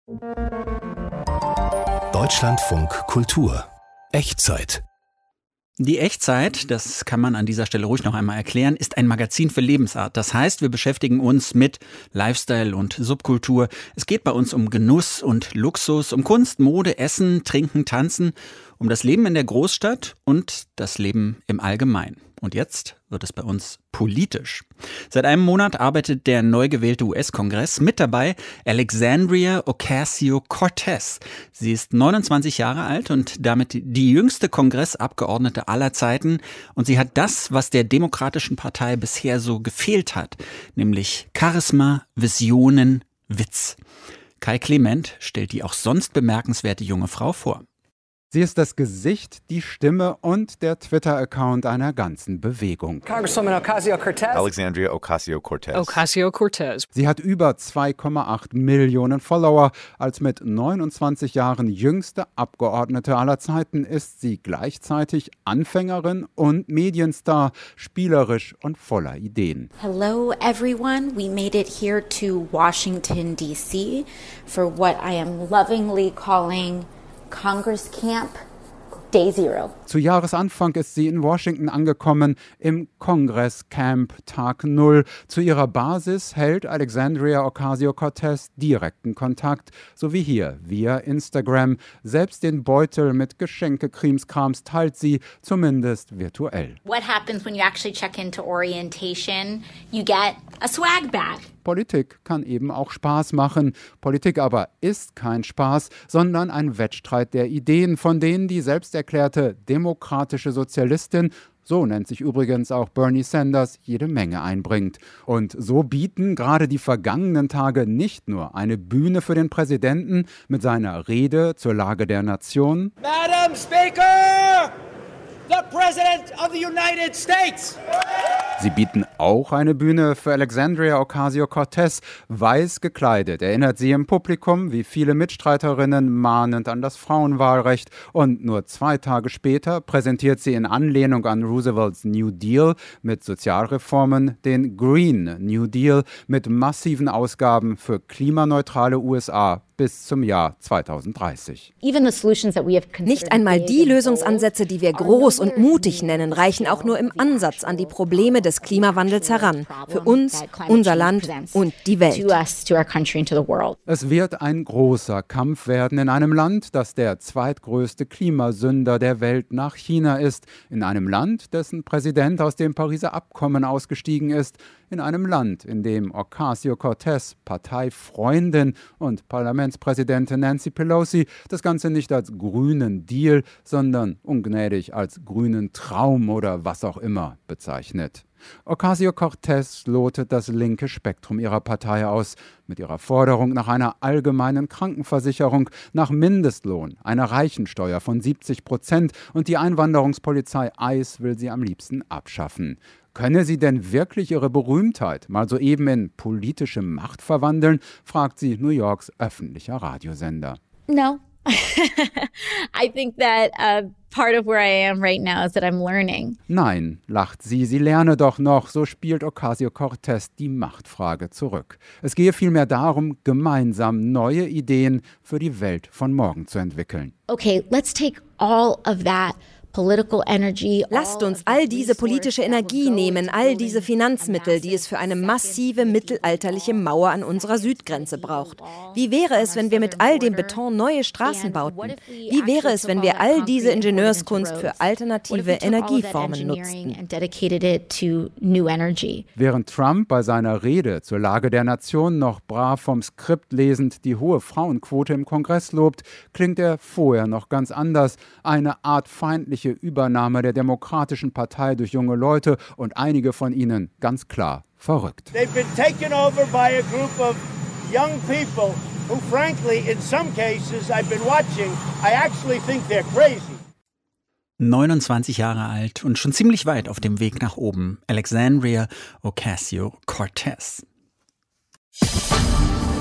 Deutschlandfunk Kultur. Echtzeit. Die Echtzeit, das kann man an dieser Stelle ruhig noch einmal erklären, ist ein Magazin für Lebensart. Das heißt, wir beschäftigen uns mit Lifestyle und Subkultur. Es geht bei uns um Genuss und Luxus, um Kunst, Mode, Essen, Trinken, Tanzen, um das Leben in der Großstadt und das Leben im Allgemeinen. Und jetzt wird es bei uns politisch. Seit einem Monat arbeitet der neu gewählte US-Kongress. Mit dabei Alexandria Ocasio-Cortez. Sie ist 29 Jahre alt und damit die jüngste Kongressabgeordnete aller Zeiten. Und sie hat das, was der Demokratischen Partei bisher so gefehlt hat, nämlich Charisma, Visionen, Witz. Kai Clement stellt die auch sonst bemerkenswerte junge Frau vor. Sie ist das Gesicht, die Stimme und der Twitter-Account einer ganzen Bewegung. Congresswoman Ocasio-Cortez. Alexandria Ocasio-Cortez. Ocasio-Cortez. Sie hat über 2,8 Millionen Follower. Als mit 29 Jahren jüngste Abgeordnete aller Zeiten ist sie gleichzeitig Anfängerin und Medienstar, spielerisch und voller Ideen. Hello everyone, we made it here to Washington, D.C. for what I am lovingly calling Congress Camp Day Zero. Zu Jahresanfang ist sie in Washington angekommen, im Kongress-Camp Tag 0. Zu ihrer Basis hält Alexandria Ocasio-Cortez direkten Kontakt, so wie hier via Instagram. Selbst den Beutel mit Geschenke-Krimskrams teilt sie, zumindest virtuell. What happens when you actually check into orientation? You get a swag bag. Politik kann eben auch Spaß machen. Politik aber ist kein Spaß, sondern ein Wettstreit der Ideen, von denen die selbsterklärte demokratische Sozialistin, so nennt sich übrigens auch Bernie Sanders, jede Menge einbringt. Und so bieten gerade die vergangenen Tage nicht nur eine Bühne für den Präsidenten mit seiner Rede zur Lage der Nation. Madam Speaker, the President of the United States. Sie bieten auch eine Bühne für Alexandria Ocasio-Cortez, weiß gekleidet. Erinnert sie im Publikum, wie viele Mitstreiterinnen, mahnend an das Frauenwahlrecht. Und nur 2 Tage später präsentiert sie in Anlehnung an Roosevelts New Deal mit Sozialreformen den Green New Deal mit massiven Ausgaben für klimaneutrale USA bis zum Jahr 2030. Nicht einmal die Lösungsansätze, die wir groß und mutig nennen, reichen auch nur im Ansatz an die Probleme des Klimawandels heran. Für uns, unser Land und die Welt. Es wird ein großer Kampf werden in einem Land, das der zweitgrößte Klimasünder der Welt nach China ist. In einem Land, dessen Präsident aus dem Pariser Abkommen ausgestiegen ist. In einem Land, in dem Ocasio-Cortez, Parteifreundin und Parlamentspräsidentin Nancy Pelosi das Ganze nicht als grünen Deal, sondern ungnädig als grünen Traum oder was auch immer bezeichnet. Ocasio-Cortez lotet das linke Spektrum ihrer Partei aus, mit ihrer Forderung nach einer allgemeinen Krankenversicherung, nach Mindestlohn, einer Reichensteuer von 70% und die Einwanderungspolizei ICE will sie am liebsten abschaffen. Könne sie denn wirklich ihre Berühmtheit mal soeben in politische Macht verwandeln, fragt sie New Yorks öffentlicher Radiosender. No. I think that part of where I am right now is that I'm learning. Nein, lacht sie lerne doch noch, so spielt Ocasio-Cortez die Machtfrage zurück. Es gehe vielmehr darum, gemeinsam neue Ideen für die Welt von morgen zu entwickeln. Okay, let's take all of that political energy. Lasst uns all diese politische Energie nehmen, all diese Finanzmittel, die es für eine massive mittelalterliche Mauer an unserer Südgrenze braucht. Wie wäre es, wenn wir mit all dem Beton neue Straßen bauten? Wie wäre es, wenn wir all diese Ingenieurskunst für alternative Energieformen nutzten? Während Trump bei seiner Rede zur Lage der Nation noch brav vom Skript lesend die hohe Frauenquote im Kongress lobt, klingt er vorher noch ganz anders. Eine Art feindliche Übernahme der Demokratischen Partei durch junge Leute und einige von ihnen ganz klar verrückt. They've been taken over by a group of young people who frankly in some cases I've been watching, I actually think they're crazy. 29 Jahre alt und schon ziemlich weit auf dem Weg nach oben. Alexandria Ocasio-Cortez.